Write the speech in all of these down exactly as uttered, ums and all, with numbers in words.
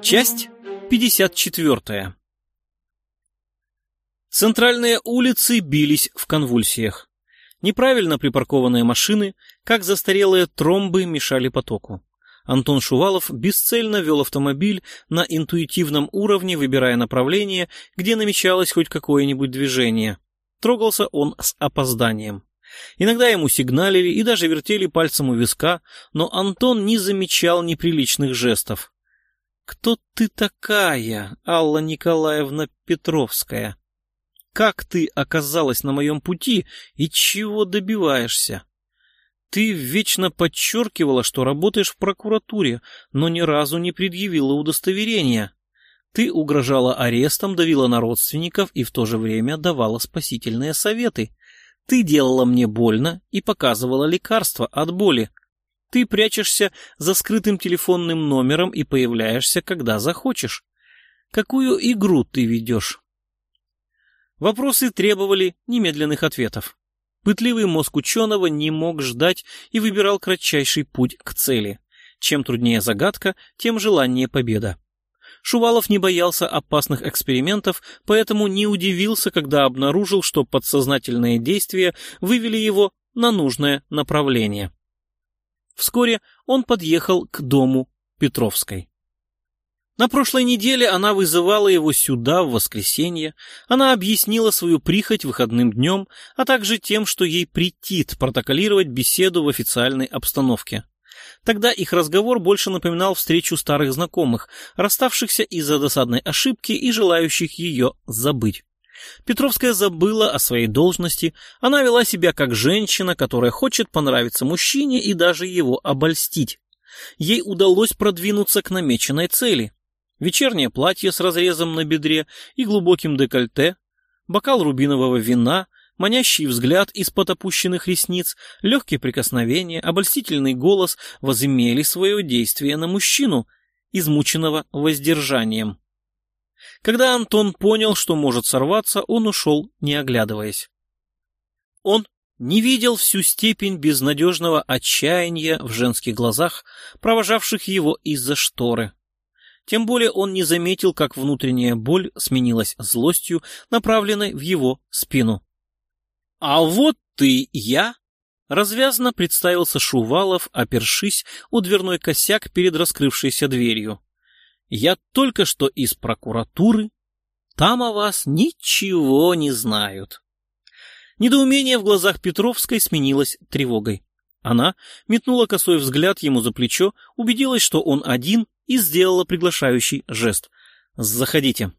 Часть пятьдесят четвёртая. Центральные улицы бились в конвульсиях. Неправильно припаркованные машины, как застарелые тромбы, мешали потоку. Антон Шувалов бесцельно вел автомобиль на интуитивном уровне, выбирая направление, где намечалось хоть какое-нибудь движение. Трогался он с опозданием. Иногда ему сигналили и даже вертели пальцем у виска, но Антон не замечал неприличных жестов. «Кто ты такая, Алла Николаевна Петровская? Как ты оказалась на моем пути и чего добиваешься? Ты вечно подчеркивала, что работаешь в прокуратуре, но ни разу не предъявила удостоверения. Ты угрожала арестом, давила на родственников и в то же время давала спасительные советы. Ты делала мне больно и показывала лекарства от боли. Ты прячешься за скрытым телефонным номером и появляешься, когда захочешь. Какую игру ты ведешь?» Вопросы требовали немедленных ответов. Пытливый мозг ученого не мог ждать и выбирал кратчайший путь к цели. Чем труднее загадка, тем желаннее победа. Шувалов не боялся опасных экспериментов, поэтому не удивился, когда обнаружил, что подсознательные действия вывели его на нужное направление. Вскоре он подъехал к дому Петровской. На прошлой неделе она вызывала его сюда в воскресенье. Она объяснила свою прихоть выходным днем, а также тем, что ей претит протоколировать беседу в официальной обстановке. Тогда их разговор больше напоминал встречу старых знакомых, расставшихся из-за досадной ошибки и желающих ее забыть. Петровская забыла о своей должности, она вела себя как женщина, которая хочет понравиться мужчине и даже его обольстить. Ей удалось продвинуться к намеченной цели. Вечернее платье с разрезом на бедре и глубоким декольте, бокал рубинового вина, манящий взгляд из-под опущенных ресниц, легкие прикосновения, обольстительный голос возымели свое действие на мужчину, измученного воздержанием. Когда Антон понял, что может сорваться, он ушел, не оглядываясь. Он не видел всю степень безнадежного отчаяния в женских глазах, провожавших его из-за шторы. Тем более он не заметил, как внутренняя боль сменилась злостью, направленной в его спину. «А вот ты я!» — развязно представился Шувалов, опершись о дверной косяк перед раскрывшейся дверью. «Я только что из прокуратуры. Там о вас ничего не знают». Недоумение в глазах Петровской сменилось тревогой. Она метнула косой взгляд ему за плечо, убедилась, что он один, и сделала приглашающий жест. «Заходите».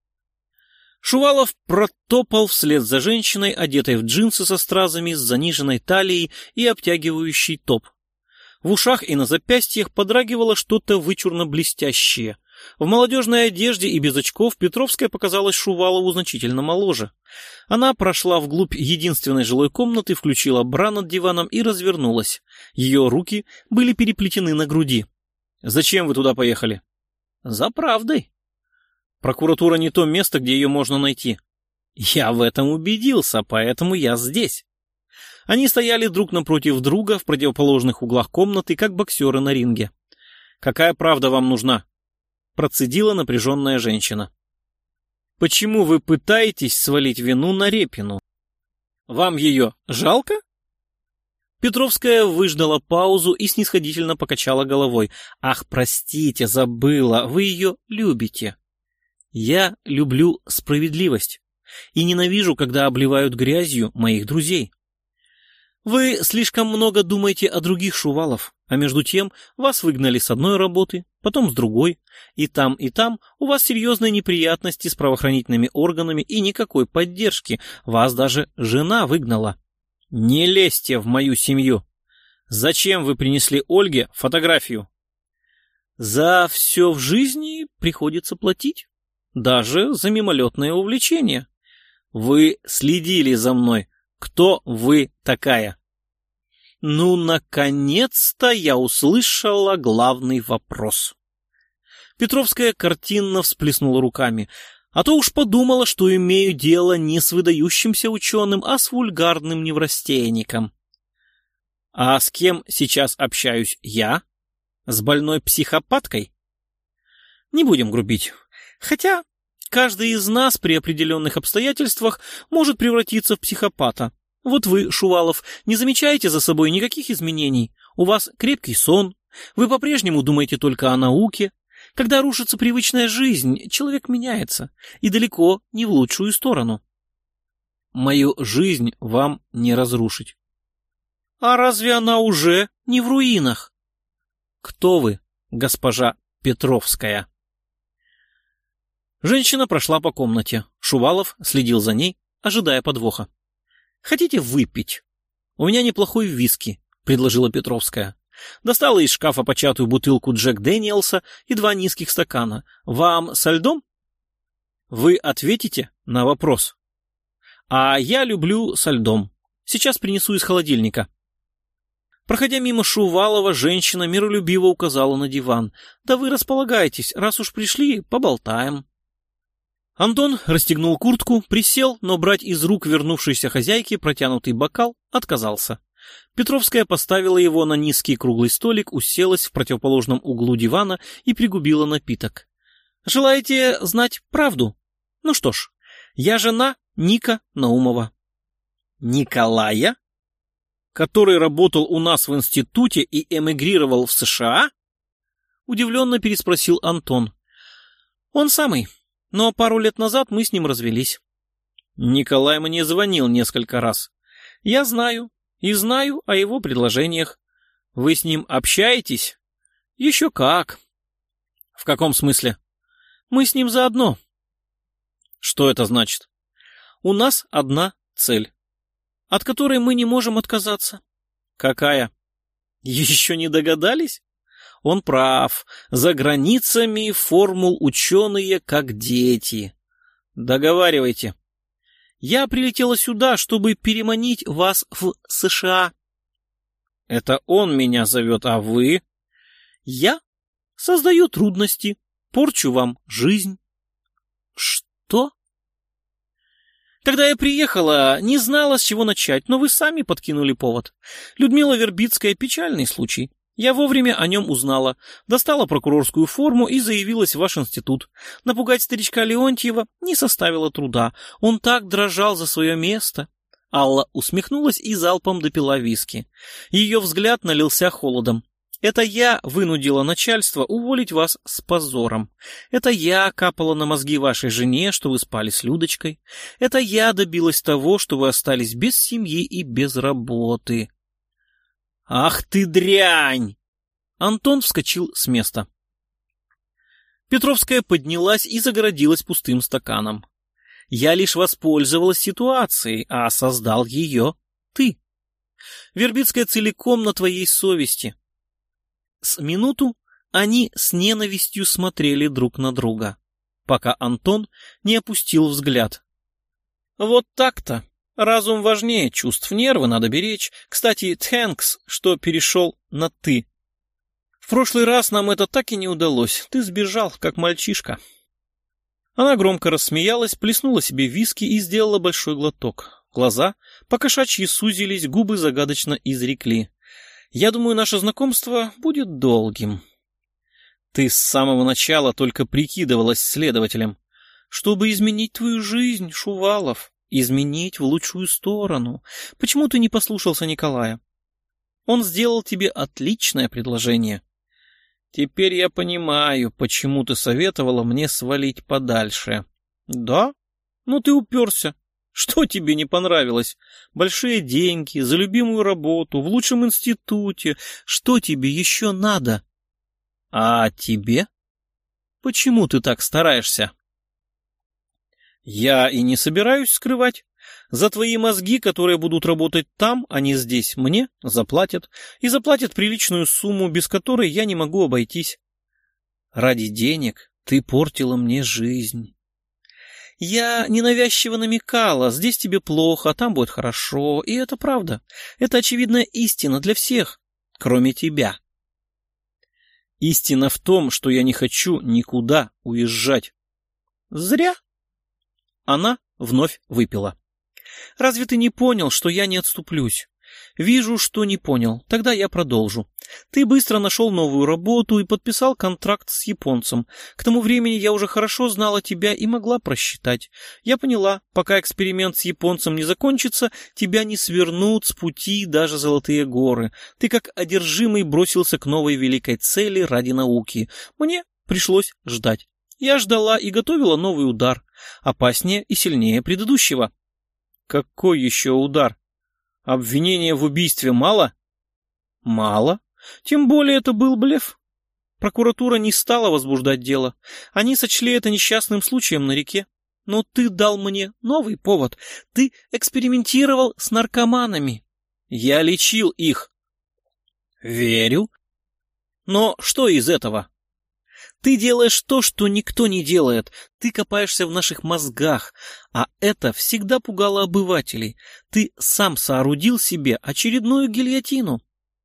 Шувалов протопал вслед за женщиной, одетой в джинсы со стразами, с заниженной талией и обтягивающий топ. В ушах и на запястьях подрагивало что-то вычурно-блестящее. В молодежной одежде и без очков Петровская показалась Шувалову значительно моложе. Она прошла вглубь единственной жилой комнаты, включила бра над диваном и развернулась. Ее руки были переплетены на груди. «Зачем вы туда поехали?» «За правдой». «Прокуратура не то место, где ее можно найти». «Я в этом убедился, поэтому я здесь». Они стояли друг напротив друга в противоположных углах комнаты, как боксеры на ринге. «Какая правда вам нужна?» — процедила напряженная женщина. «Почему вы пытаетесь свалить вину на Репину? Вам ее жалко?» Петровская выждала паузу и снисходительно покачала головой. «Ах, простите, забыла, вы ее любите». «Я люблю справедливость и ненавижу, когда обливают грязью моих друзей». «Вы слишком много думаете о других, Шувалов, а между тем вас выгнали с одной работы, потом с другой, и там, и там у вас серьезные неприятности с правоохранительными органами и никакой поддержки, вас даже жена выгнала». «Не лезьте в мою семью. Зачем вы принесли Ольге фотографию?» «За все в жизни приходится платить, даже за мимолетное увлечение. Вы следили за мной. Кто вы такая?» «Ну, наконец-то я услышала главный вопрос». Петровская картинно всплеснула руками. А то уж подумала, что имею дело не с выдающимся ученым, а с вульгарным неврастенником. А с кем сейчас общаюсь я? С больной психопаткой? Не будем грубить. Хотя каждый из нас при определенных обстоятельствах может превратиться в психопата. Вот вы, Шувалов, не замечаете за собой никаких изменений. У вас крепкий сон. Вы по-прежнему думаете только о науке. Когда рушится привычная жизнь, человек меняется. И далеко не в лучшую сторону. Мою жизнь вам не разрушить. А разве она уже не в руинах? Кто вы, госпожа Петровская? Женщина прошла по комнате. Шувалов следил за ней, ожидая подвоха. Хотите выпить? У меня неплохой виски, предложила Петровская. Достала из шкафа початую бутылку Джек Дэниелса и два низких стакана. Вам со льдом? Вы ответите на вопрос. А я люблю со льдом. Сейчас принесу из холодильника. Проходя мимо Шувалова, женщина миролюбиво указала на диван. Да вы располагайтесь, раз уж пришли, поболтаем. Антон расстегнул куртку, присел, но брать из рук вернувшейся хозяйки протянутый бокал отказался. Петровская поставила его на низкий круглый столик, уселась в противоположном углу дивана и пригубила напиток. «Желаете знать правду? Ну что ж, я жена Ника Наумова». «Николая? Который работал у нас в институте и эмигрировал в США?» Удивленно переспросил Антон. «Он самый, но пару лет назад мы с ним развелись». «Николай мне звонил несколько раз. Я знаю. И знаю о его предложениях. Вы с ним общаетесь? Еще как. В каком смысле? Мы с ним заодно. Что это значит? У нас одна цель, от которой мы не можем отказаться. Какая? Еще не догадались? Он прав. За границами формул ученые как дети. Договаривайте. Я прилетела сюда, чтобы переманить вас в США. Это он меня зовет, а вы? Я создаю трудности, порчу вам жизнь. Что? Когда я приехала, не знала, с чего начать, но вы сами подкинули повод. Людмила Вербицкая — печальный случай. Я вовремя о нем узнала, достала прокурорскую форму и заявилась в ваш институт. Напугать старичка Леонтьева не составило труда, он так дрожал за свое место. Алла усмехнулась и залпом допила виски. Ее взгляд налился холодом. Это я вынудила начальство уволить вас с позором. Это я капала на мозги вашей жене, что вы спали с Людочкой. Это я добилась того, что вы остались без семьи и без работы. «Ах ты дрянь!» Антон вскочил с места. Петровская поднялась и загородилась пустым стаканом. «Я лишь воспользовалась ситуацией, а создал ее ты. Вербицкая целиком на твоей совести». С минуту они с ненавистью смотрели друг на друга, пока Антон не опустил взгляд. «Вот так-то. Разум важнее чувств, нервы надо беречь. Кстати, тхэнкс, что перешел на «ты». В прошлый раз нам это так и не удалось. Ты сбежал, как мальчишка». Она громко рассмеялась, плеснула себе виски и сделала большой глоток. Глаза по-кошачьи сузились, губы загадочно изрекли. «Я думаю, наше знакомство будет долгим». «Ты с самого начала только прикидывалась следователем, чтобы изменить твою жизнь, Шувалов. Изменить в лучшую сторону. Почему ты не послушался Николая? Он сделал тебе отличное предложение. Теперь я понимаю, почему ты советовала мне свалить подальше». «Да? Ну ты уперся. Что тебе не понравилось? Большие деньги, за любимую работу, в лучшем институте. Что тебе еще надо?» «А тебе? Почему ты так стараешься?» «Я и не собираюсь скрывать. За твои мозги, которые будут работать там, а не здесь, мне заплатят. И заплатят приличную сумму, без которой я не могу обойтись. Ради денег ты портила мне жизнь. Я ненавязчиво намекала, здесь тебе плохо, а там будет хорошо. И это правда. Это очевидная истина для всех, кроме тебя. Истина в том, что я не хочу никуда уезжать». «Зря». Она вновь выпила. «Разве ты не понял, что я не отступлюсь? Вижу, что не понял. Тогда я продолжу. Ты быстро нашел новую работу и подписал контракт с японцем. К тому времени я уже хорошо знала тебя и могла просчитать. Я поняла, пока эксперимент с японцем не закончится, тебя не свернут с пути даже золотые горы. Ты как одержимый бросился к новой великой цели ради науки. Мне пришлось ждать. Я ждала и готовила новый удар, опаснее и сильнее предыдущего. Какой еще удар? Обвинения в убийстве мало? Мало. Тем более это был блеф. Прокуратура не стала возбуждать дело. Они сочли это несчастным случаем на реке. Но ты дал мне новый повод. Ты экспериментировал с наркоманами. Я лечил их. Верю. Но что из этого? Ты делаешь то, что никто не делает. Ты копаешься в наших мозгах. А это всегда пугало обывателей. Ты сам соорудил себе очередную гильотину.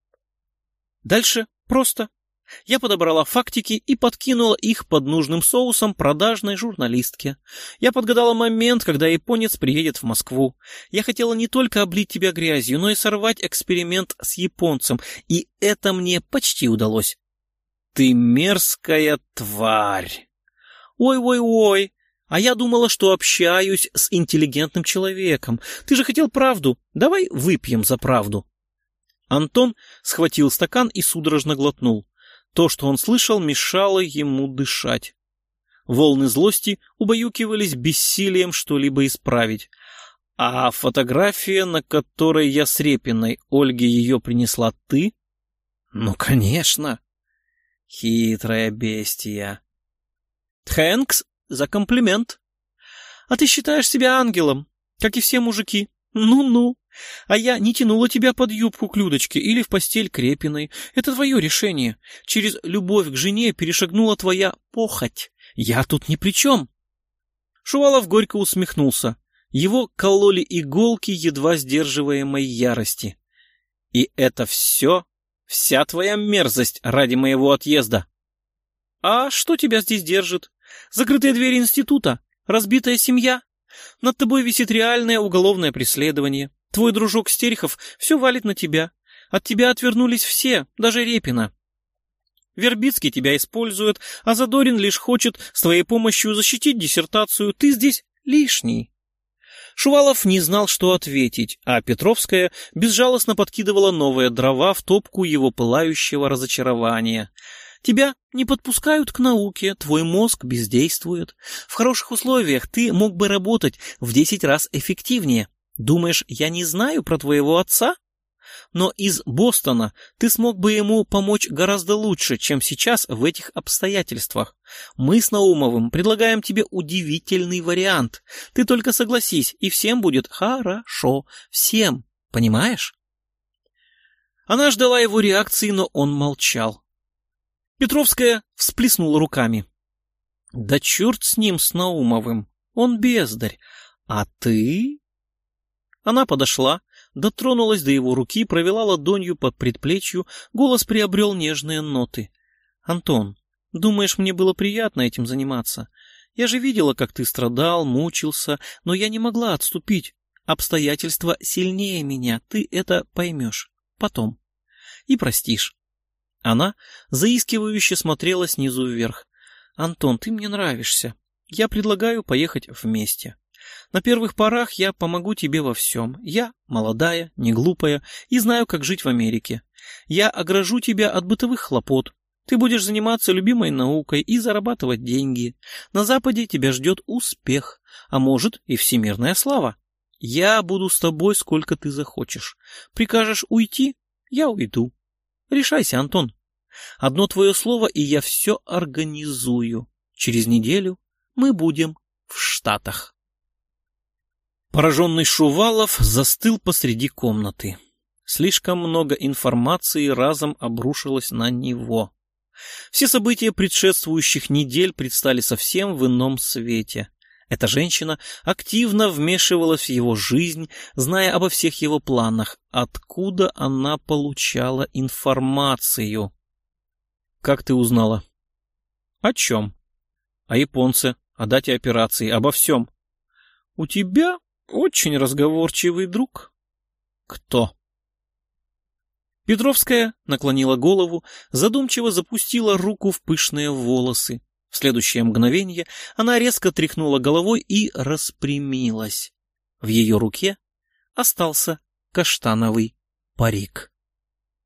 Дальше просто. Я подобрала фактики и подкинула их под нужным соусом продажной журналистке. Я подгадала момент, когда японец приедет в Москву. Я хотела не только облить тебя грязью, но и сорвать эксперимент с японцем. И это мне почти удалось. Ты мерзкая тварь. Ой-ой-ой. А я думала, что общаюсь с интеллигентным человеком. Ты же хотел правду. Давай выпьем за правду. Антон схватил стакан и судорожно глотнул. То, что он слышал, мешало ему дышать. Волны злости убаюкивались бессилием что-либо исправить. А фотография, на которой я с Репиной, Ольге ее принесла ты? Ну, конечно. Хитрая бестия. Тхэнкс за комплимент. А ты считаешь себя ангелом, как и все мужики. Ну-ну. А я не тянула тебя под юбку к Людочке или в постель к Репиной. Это твое решение. Через любовь к жене перешагнула твоя похоть. Я тут ни при чем. Шувалов горько усмехнулся. Его кололи иголки едва сдерживаемой ярости. И это все, вся твоя мерзость ради моего отъезда. А что тебя здесь держит? Закрытые двери института? Разбитая семья? Над тобой висит реальное уголовное преследование. Твой дружок Стерехов все валит на тебя. От тебя отвернулись все, даже Репина. Вербицкий тебя использует, а Задорин лишь хочет с твоей помощью защитить диссертацию. Ты здесь лишний. Шувалов не знал, что ответить, а Петровская безжалостно подкидывала новые дрова в топку его пылающего разочарования. Тебя не подпускают к науке, твой мозг бездействует. В хороших условиях ты мог бы работать в десять раз эффективнее. Думаешь, я не знаю про твоего отца? Но из Бостона ты смог бы ему помочь гораздо лучше, чем сейчас в этих обстоятельствах. Мы с Наумовым предлагаем тебе удивительный вариант. Ты только согласись, и всем будет хорошо. Всем. Понимаешь? Она ждала его реакции, но он молчал. Петровская всплеснула руками. Да черт с ним, с Наумовым. Он бездарь. А ты... Она подошла, дотронулась до его руки, провела ладонью по предплечью, голос приобрел нежные ноты. «Антон, думаешь, мне было приятно этим заниматься? Я же видела, как ты страдал, мучился, но я не могла отступить. Обстоятельства сильнее меня, ты это поймешь. Потом. И простишь». Она заискивающе смотрела снизу вверх. «Антон, ты мне нравишься. Я предлагаю поехать вместе. На первых порах я помогу тебе во всем. Я молодая, не глупая и знаю, как жить в Америке. Я огражу тебя от бытовых хлопот. Ты будешь заниматься любимой наукой и зарабатывать деньги. На Западе тебя ждет успех, а может и всемирная слава. Я буду с тобой, сколько ты захочешь. Прикажешь уйти — я уйду. Решайся, Антон. Одно твое слово, и я все организую. Через неделю мы будем в Штатах». Пораженный Шувалов застыл посреди комнаты. Слишком много информации разом обрушилось на него. Все события предшествующих недель предстали совсем в ином свете. Эта женщина активно вмешивалась в его жизнь, зная обо всех его планах. Откуда она получала информацию? Как ты узнала? О чем? О японце, о дате операции, обо всем. У тебя очень разговорчивый друг. Кто? Петровская наклонила голову, задумчиво запустила руку в пышные волосы. В следующее мгновение она резко тряхнула головой и распрямилась. В ее руке остался каштановый парик.